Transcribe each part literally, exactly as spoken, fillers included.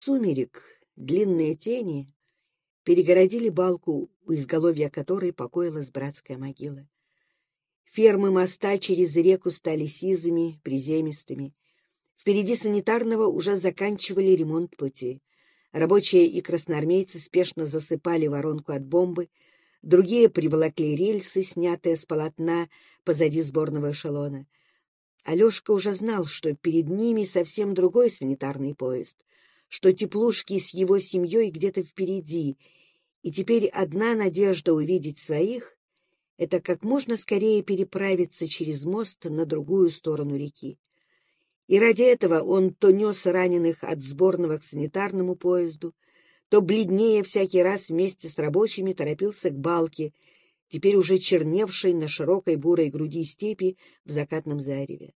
сумерек длинные тени перегородили балку, у изголовья которой покоилась братская могила. Фермы моста через реку стали сизыми, приземистыми. Впереди санитарного уже заканчивали ремонт пути. Рабочие и красноармейцы спешно засыпали воронку от бомбы, другие приволокли рельсы, снятые с полотна позади сборного эшелона. Алешка уже знал, что перед ними совсем другой санитарный поезд, что теплушки с его семьей где-то впереди, и теперь одна надежда увидеть своих — это как можно скорее переправиться через мост на другую сторону реки. И ради этого он то нес раненых от сборного к санитарному поезду, то бледнее всякий раз вместе с рабочими торопился к балке, теперь уже черневшей на широкой бурой груди степи в закатном зареве.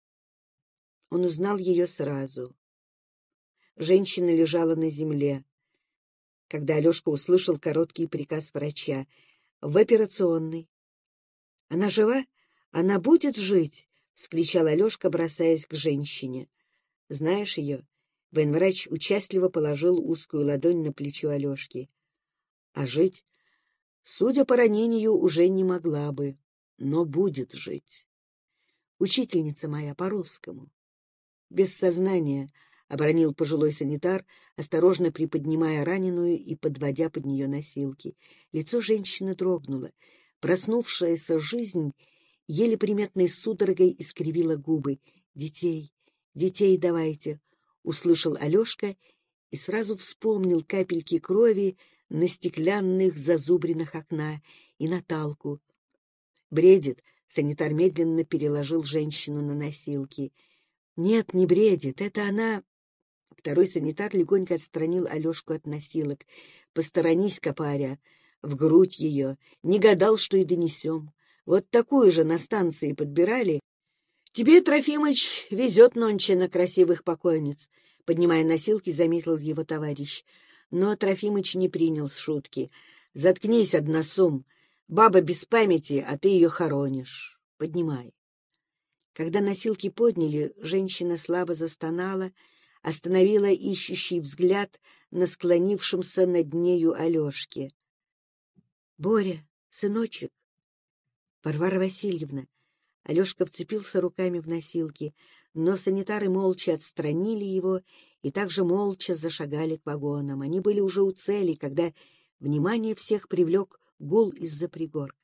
Он узнал ее сразу. Женщина лежала на земле, когда Алешка услышал короткий приказ врача: «В операционной». «Она жива? Она будет жить?» — вскричал Алешка, бросаясь к женщине. «Знаешь ее?» — военврач участливо положил узкую ладонь на плечо Алешки. «А жить? Судя по ранению, уже не могла бы, но будет жить. Учительница моя по-русскому». «Без сознания», — оборонил пожилой санитар, осторожно приподнимая раненую и подводя под нее носилки. Лицо женщины дрогнуло. Проснувшаяся жизнь еле приметной судорогой искривила губы. «Детей, детей давайте», — услышал Алешка и сразу вспомнил капельки крови на стеклянных зазубринах окна и Наталку. «Бредит», — санитар медленно переложил женщину на носилки. «Нет, не бредит, это она...» Второй санитар легонько отстранил Алешку от носилок. «Посторонись, копаря, в грудь ее. Не гадал, что и донесем. Вот такую же на станции подбирали. Тебе, Трофимыч, везет нонче на красивых покойниц», — поднимая носилки, заметил его товарищ. Но Трофимыч не принял шутки. «Заткнись, односум. Баба без памяти, а ты ее хоронишь. Поднимай». Когда носилки подняли, женщина слабо застонала, остановила ищущий взгляд на склонившемся над нею Алешке. — Боря, сыночек! Варвара Васильевна! Алешка вцепился руками в носилки, но санитары молча отстранили его и также молча зашагали к вагонам. Они были уже у цели, когда внимание всех привлек гул из-за пригорка.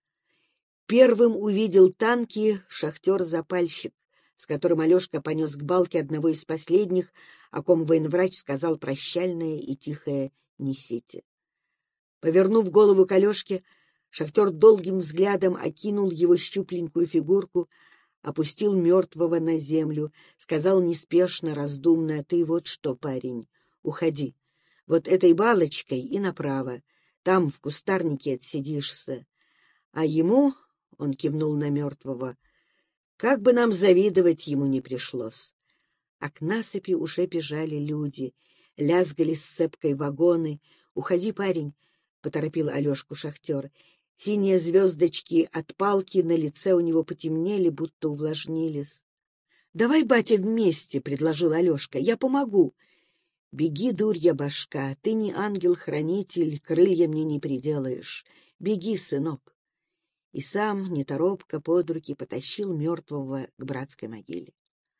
Первым увидел танки шахтер-запальщик, с которым Алешка понес к балке одного из последних, о ком военврач сказал прощальное и тихое «несите». Повернув голову к Алешке, шахтер долгим взглядом окинул его щупленькую фигурку, опустил мертвого на землю, сказал неспешно, раздумно: «Ты вот что, парень, уходи. Вот этой балочкой и направо. Там в кустарнике отсидишься. А ему...» — он кивнул на мертвого — «как бы нам завидовать ему не пришлось». А к насыпи уже бежали люди, лязгали сцепкой вагоны. «Уходи, парень», — поторопил Алешку шахтер. Синие звездочки от палки на лице у него потемнели, будто увлажнились. — Давай, батя, вместе, — предложил Алешка, — я помогу. — Беги, дурья башка, ты не ангел-хранитель, крылья мне не приделаешь. Беги, сынок. И сам неторопко под руки потащил мертвого к братской могиле.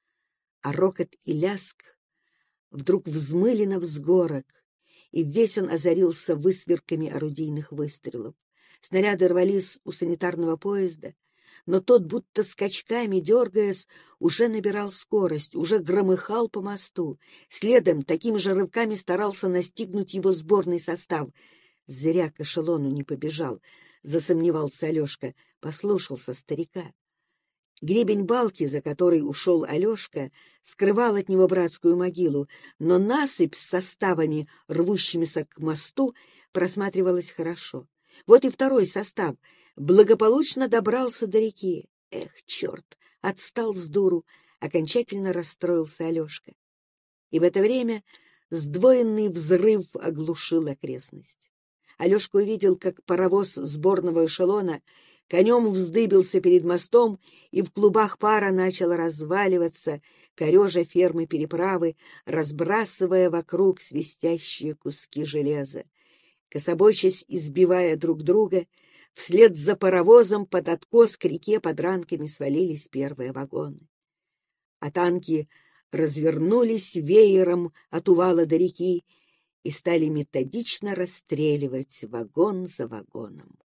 А рокот и ляск вдруг взмыли на взгорок, и весь он озарился высверками орудийных выстрелов. Снаряды рвались у санитарного поезда, но тот, будто скачками дергаясь, уже набирал скорость, уже громыхал по мосту. Следом такими же рывками старался настигнуть его сборный состав. Зря к эшелону не побежал, засомневался Алешка, послушался старика. Гребень балки, за которой ушел Алешка, скрывал от него братскую могилу, но насыпь с составами, рвущимися к мосту, просматривалась хорошо. Вот и второй состав благополучно добрался до реки. Эх, черт, отстал с дуру, окончательно расстроился Алешка. И в это время сдвоенный взрыв оглушил окрестность. Алешка увидел, как паровоз сборного эшелона конем вздыбился перед мостом и в клубах пара начал разваливаться, корежа фермы-переправы, разбрасывая вокруг свистящие куски железа. Кособочась, избивая друг друга, вслед за паровозом под откос к реке под ранками свалились первые вагоны. А танки развернулись веером от увала до реки и стали методично расстреливать вагон за вагоном.